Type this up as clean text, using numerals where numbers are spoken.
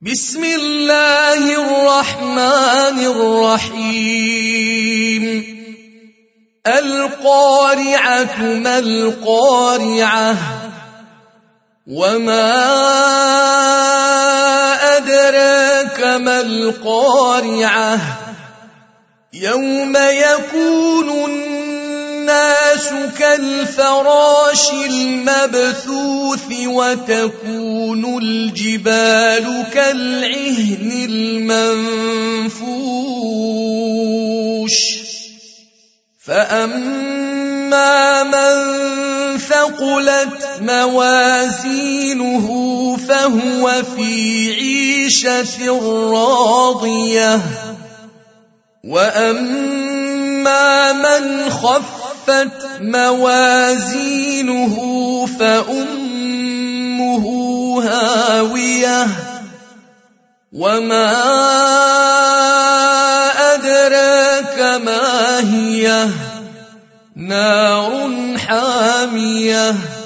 بسم الله الرحمن الرحيم القارعة ما القارعة وما أدراك ما القارعة يوم يكون الناس كالفراش المبثوث وتكون الجبال كالعهن المنفوش فأما من ثقلت موازينه فهو في عيشة راضية وأما من خفت موازينه فأمه هاوية وما أدراك ما هي نار حامية